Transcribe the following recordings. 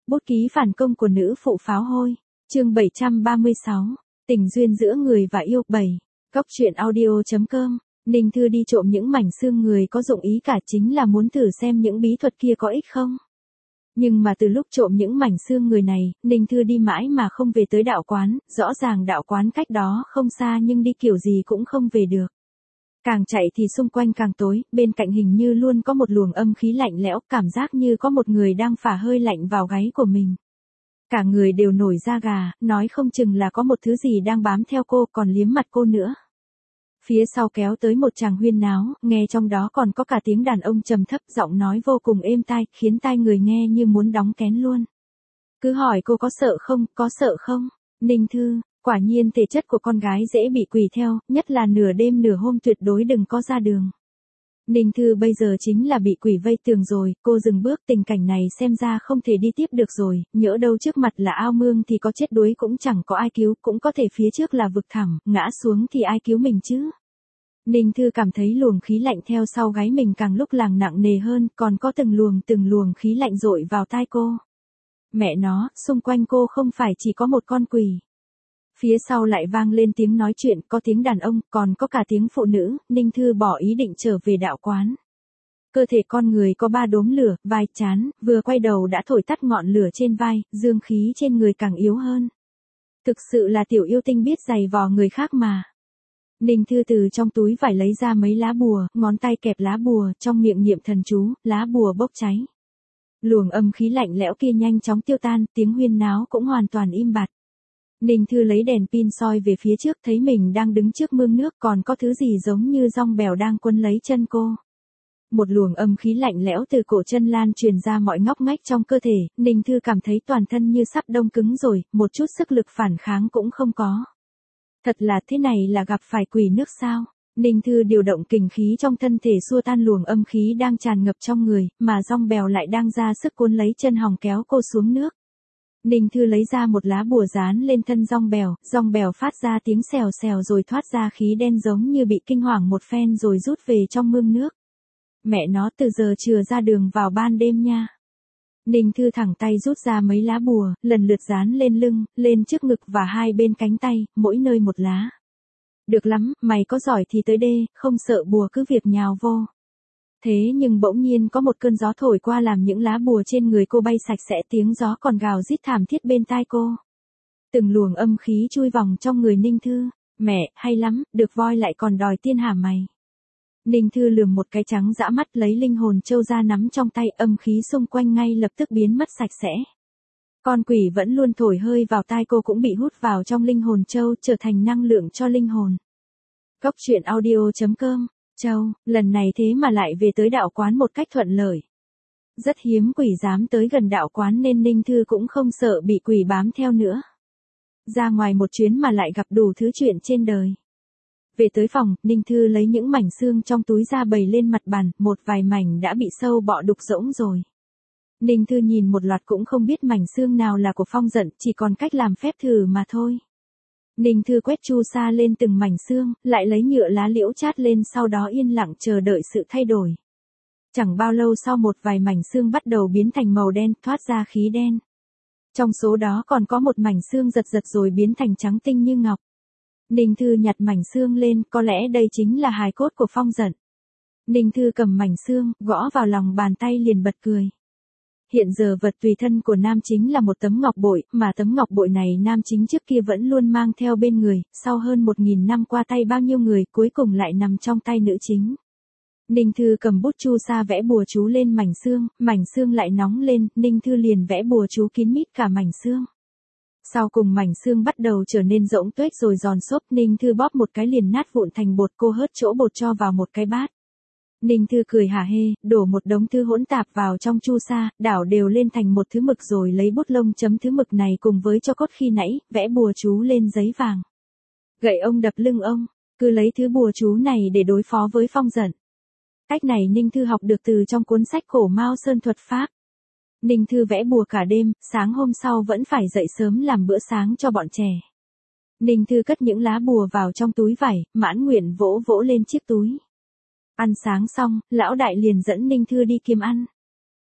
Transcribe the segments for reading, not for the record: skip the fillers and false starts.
Bút ký phản công của nữ phụ pháo hôi. Chương 736. Tình duyên giữa người và yêu. 7. Góc truyện audio.com. Ninh Thư đi trộm những mảnh xương người có dụng ý cả chính là muốn thử xem những bí thuật kia có ích không. Nhưng mà từ lúc trộm những mảnh xương người này, Ninh Thư đi mãi mà không về tới đạo quán, rõ ràng đạo quán cách đó không xa nhưng đi kiểu gì cũng không về được. Càng chạy thì xung quanh càng tối, bên cạnh hình như luôn có một luồng âm khí lạnh lẽo, cảm giác như có một người đang phả hơi lạnh vào gáy của mình. Cả người đều nổi da gà, nói không chừng là có một thứ gì đang bám theo cô còn liếm mặt cô nữa. Phía sau kéo tới một chàng huyên náo, nghe trong đó còn có cả tiếng đàn ông trầm thấp, giọng nói vô cùng êm tai, khiến tai người nghe như muốn đóng kén luôn. Cứ hỏi cô có sợ không, có sợ không? Ninh Thư, quả nhiên thể chất của con gái dễ bị quỷ theo, nhất là nửa đêm nửa hôm tuyệt đối đừng có ra đường. Ninh Thư bây giờ chính là bị quỷ vây tường rồi, cô dừng bước, tình cảnh này xem ra không thể đi tiếp được rồi, nhỡ đâu trước mặt là ao mương thì có chết đuối cũng chẳng có ai cứu, cũng có thể phía trước là vực thẳm, ngã xuống thì ai cứu mình chứ. Ninh Thư cảm thấy luồng khí lạnh theo sau gáy mình càng lúc càng nặng nề hơn, còn có từng luồng khí lạnh dội vào tai cô. Mẹ nó, xung quanh cô không phải chỉ có một con quỷ. Phía sau lại vang lên tiếng nói chuyện, có tiếng đàn ông, còn có cả tiếng phụ nữ. Ninh Thư bỏ ý định trở về đạo quán. Cơ thể con người có 3 đốm lửa, vai, trán, vừa quay đầu đã thổi tắt ngọn lửa trên vai, dương khí trên người càng yếu hơn. Thực sự là tiểu yêu tinh biết giày vò người khác mà. Ninh Thư từ trong túi vải lấy ra mấy lá bùa, ngón tay kẹp lá bùa, trong miệng niệm thần chú, lá bùa bốc cháy. Luồng âm khí lạnh lẽo kia nhanh chóng tiêu tan, tiếng huyên náo cũng hoàn toàn im bặt. Ninh Thư lấy đèn pin soi về phía trước, thấy mình đang đứng trước mương nước, còn có thứ gì giống như dong bèo đang quấn lấy chân cô. Một luồng âm khí lạnh lẽo từ cổ chân lan truyền ra mọi ngóc ngách trong cơ thể, Ninh Thư cảm thấy toàn thân như sắp đông cứng rồi, một chút sức lực phản kháng cũng không có. Thật là thế này là gặp phải quỷ nước sao? Ninh Thư điều động kình khí trong thân thể xua tan luồng âm khí đang tràn ngập trong người, mà dong bèo lại đang ra sức cuốn lấy chân hòng kéo cô xuống nước. Ninh Thư lấy ra một lá bùa dán lên thân dong bèo phát ra tiếng xèo xèo rồi thoát ra khí đen giống như bị kinh hoàng một phen rồi rút về trong mương nước. Mẹ nó, từ giờ chừa ra đường vào ban đêm nha. Ninh Thư thẳng tay rút ra mấy lá bùa, lần lượt dán lên lưng, lên trước ngực và hai bên cánh tay, mỗi nơi một lá. Được lắm, mày có giỏi thì tới đê, không sợ bùa cứ việc nhào vô. Thế nhưng bỗng nhiên có một cơn gió thổi qua làm những lá bùa trên người cô bay sạch sẽ, tiếng gió còn gào rít thảm thiết bên tai cô. Từng luồng âm khí chui vòng trong người Ninh Thư. Mẹ, hay lắm, được voi lại còn đòi tiên hả mày. Ninh Thư lườm một cái trắng dã mắt, lấy linh hồn châu ra nắm trong tay, âm khí xung quanh ngay lập tức biến mất sạch sẽ. Con quỷ vẫn luôn thổi hơi vào tai cô cũng bị hút vào trong linh hồn châu, trở thành năng lượng cho linh hồn. Góc truyện audio.com. Châu, lần này thế mà lại về tới đạo quán một cách thuận lợi. Rất hiếm quỷ dám tới gần đạo quán nên Ninh Thư cũng không sợ bị quỷ bám theo nữa. Ra ngoài một chuyến mà lại gặp đủ thứ chuyện trên đời. Về tới phòng, Ninh Thư lấy những mảnh xương trong túi ra bày lên mặt bàn, một vài mảnh đã bị sâu bọ đục rỗng rồi. Ninh Thư nhìn một loạt cũng không biết mảnh xương nào là của Phong Dận, chỉ còn cách làm phép thử mà thôi. Ninh Thư quét chu sa lên từng mảnh xương, lại lấy nhựa lá liễu chát lên, sau đó yên lặng chờ đợi sự thay đổi. Chẳng bao lâu sau một vài mảnh xương bắt đầu biến thành màu đen, thoát ra khí đen. Trong số đó còn có một mảnh xương giật giật rồi biến thành trắng tinh như ngọc. Ninh Thư nhặt mảnh xương lên, có lẽ đây chính là hài cốt của Phong Dận. Ninh Thư cầm mảnh xương, gõ vào lòng bàn tay liền bật cười. Hiện giờ vật tùy thân của nam chính là một tấm ngọc bội, mà tấm ngọc bội này nam chính trước kia vẫn luôn mang theo bên người, sau hơn 1000 năm qua tay bao nhiêu người, cuối cùng lại nằm trong tay nữ chính. Ninh Thư cầm bút chu sa vẽ bùa chú lên mảnh xương lại nóng lên, Ninh Thư liền vẽ bùa chú kín mít cả mảnh xương. Sau cùng mảnh xương bắt đầu trở nên rỗng tuếch rồi giòn xốp, Ninh Thư bóp một cái liền nát vụn thành bột, cô hớt chỗ bột cho vào một cái bát. Ninh Thư cười hả hê, đổ một đống thứ hỗn tạp vào trong chu sa, đảo đều lên thành một thứ mực rồi lấy bút lông chấm thứ mực này cùng với cho cốt khi nãy, vẽ bùa chú lên giấy vàng. Gậy ông đập lưng ông, cứ lấy thứ bùa chú này để đối phó với Phong Dận. Cách này Ninh Thư học được từ trong cuốn sách cổ Mao Sơn thuật pháp. Ninh Thư vẽ bùa cả đêm, sáng hôm sau vẫn phải dậy sớm làm bữa sáng cho bọn trẻ. Ninh Thư cất những lá bùa vào trong túi vải, mãn nguyện vỗ vỗ lên chiếc túi. Ăn sáng xong, lão đại liền dẫn Ninh Thư đi kiếm ăn.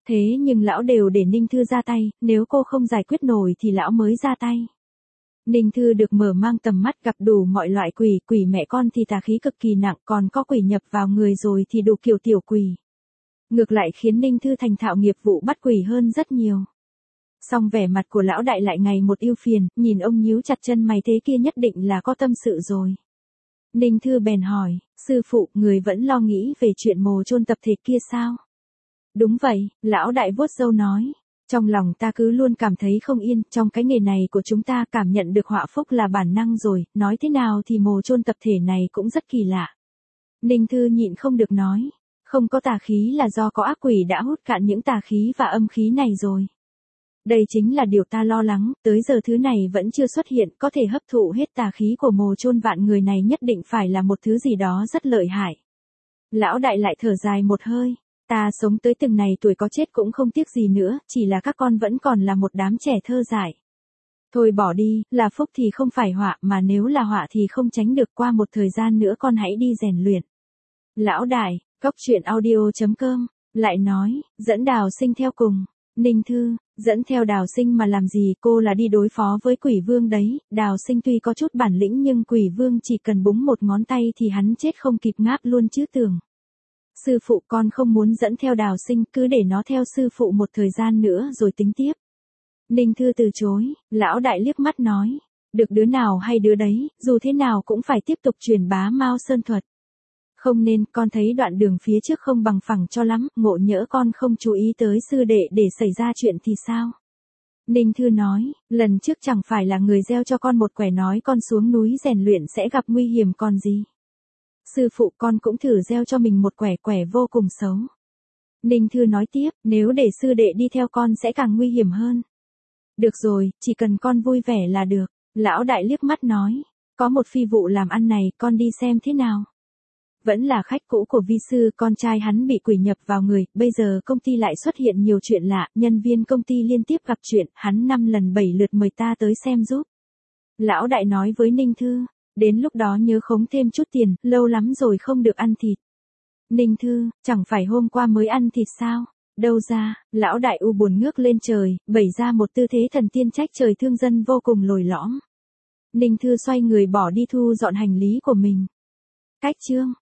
Thế nhưng lão đều để Ninh Thư ra tay, nếu cô không giải quyết nổi thì lão mới ra tay. Ninh Thư được mở mang tầm mắt, gặp đủ mọi loại quỷ, quỷ mẹ con thì tà khí cực kỳ nặng, còn có quỷ nhập vào người rồi thì đủ kiểu tiểu quỷ. Ngược lại khiến Ninh Thư thành thạo nghiệp vụ bắt quỷ hơn rất nhiều. Song vẻ mặt của lão đại lại ngày một ưu phiền, nhìn ông nhíu chặt chân mày thế kia nhất định là có tâm sự rồi. Ninh Thư bèn hỏi, sư phụ, người vẫn lo nghĩ về chuyện mồ chôn tập thể kia sao? Đúng vậy, lão đại vuốt râu nói. Trong lòng ta cứ luôn cảm thấy không yên, trong cái nghề này của chúng ta cảm nhận được họa phúc là bản năng rồi, nói thế nào thì mồ chôn tập thể này cũng rất kỳ lạ. Ninh Thư nhịn không được nói, không có tà khí là do có ác quỷ đã hút cạn những tà khí và âm khí này rồi. Đây chính là điều ta lo lắng, tới giờ thứ này vẫn chưa xuất hiện, có thể hấp thụ hết tà khí của mồ chôn vạn người này nhất định phải là một thứ gì đó rất lợi hại. Lão đại lại thở dài một hơi. Ta sống tới từng này tuổi có chết cũng không tiếc gì nữa, chỉ là các con vẫn còn là một đám trẻ thơ dại. Thôi bỏ đi, là phúc thì không phải họa, mà nếu là họa thì không tránh được, qua một thời gian nữa con hãy đi rèn luyện. Lão đại, Góc Truyện Audio.com, lại nói, dẫn Đào Sinh theo cùng. Ninh Thư, dẫn theo Đào Sinh mà làm gì, cô là đi đối phó với quỷ vương đấy. Đào Sinh tuy có chút bản lĩnh nhưng quỷ vương chỉ cần búng một ngón tay thì hắn chết không kịp ngáp luôn chứ tưởng. Sư phụ, con không muốn dẫn theo Đào Sinh, cứ để nó theo sư phụ một thời gian nữa rồi tính tiếp. Ninh Thư từ chối, lão đại liếc mắt nói, được đứa nào hay đứa đấy, dù thế nào cũng phải tiếp tục truyền bá Mao Sơn thuật. Không nên, con thấy đoạn đường phía trước không bằng phẳng cho lắm, ngộ nhỡ con không chú ý tới sư đệ để xảy ra chuyện thì sao? Ninh Thư nói, lần trước chẳng phải là người gieo cho con một quẻ nói con xuống núi rèn luyện sẽ gặp nguy hiểm còn gì. Sư phụ, con cũng thử gieo cho mình một quẻ vô cùng xấu. Ninh Thư nói tiếp, nếu để sư đệ đi theo con sẽ càng nguy hiểm hơn. Được rồi, chỉ cần con vui vẻ là được. Lão đại liếc mắt nói, có một phi vụ làm ăn này, con đi xem thế nào. Vẫn là khách cũ của vi sư, con trai hắn bị quỷ nhập vào người, bây giờ công ty lại xuất hiện nhiều chuyện lạ, nhân viên công ty liên tiếp gặp chuyện, hắn 5 lần 7 lượt mời ta tới xem giúp. Lão đại nói với Ninh Thư, đến lúc đó nhớ khống thêm chút tiền, lâu lắm rồi không được ăn thịt. Ninh Thư, chẳng phải hôm qua mới ăn thịt sao? Đâu ra, lão đại u buồn ngước lên trời, bày ra một tư thế thần tiên trách trời thương dân vô cùng lồi lõm. Ninh Thư xoay người bỏ đi thu dọn hành lý của mình. Cách chương